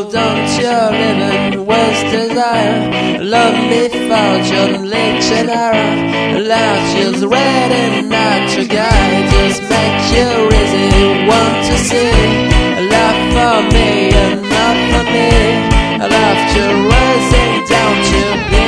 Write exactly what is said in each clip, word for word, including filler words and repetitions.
Hold on to your living worst desire. Lonely fortune, Lake Genera. Life just ready not to guide. Just make you easy, want to see. Love for me and not for me. Love to rising down to be.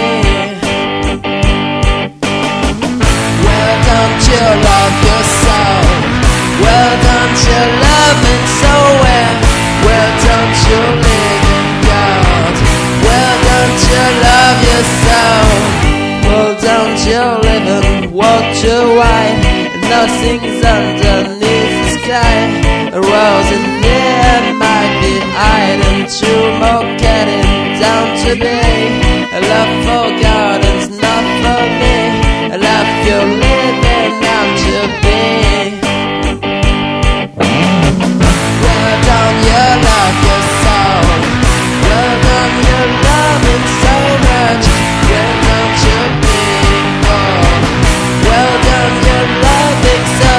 Well, don't you love yourself? Well, don't you love me so well? Well, don't you live in God? Well, don't you love yourself? Well, don't you live in water wide? Nothing's underneath the sky. A rose in the air might be hiding. Two more getting down to be. A love for gardens, not for me. A love you're living out to be. Well, don't you love yourself? Well, don't you love it so much? Well, don't you be born? Well, don't you love it so?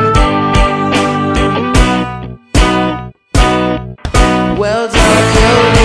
Well, don't you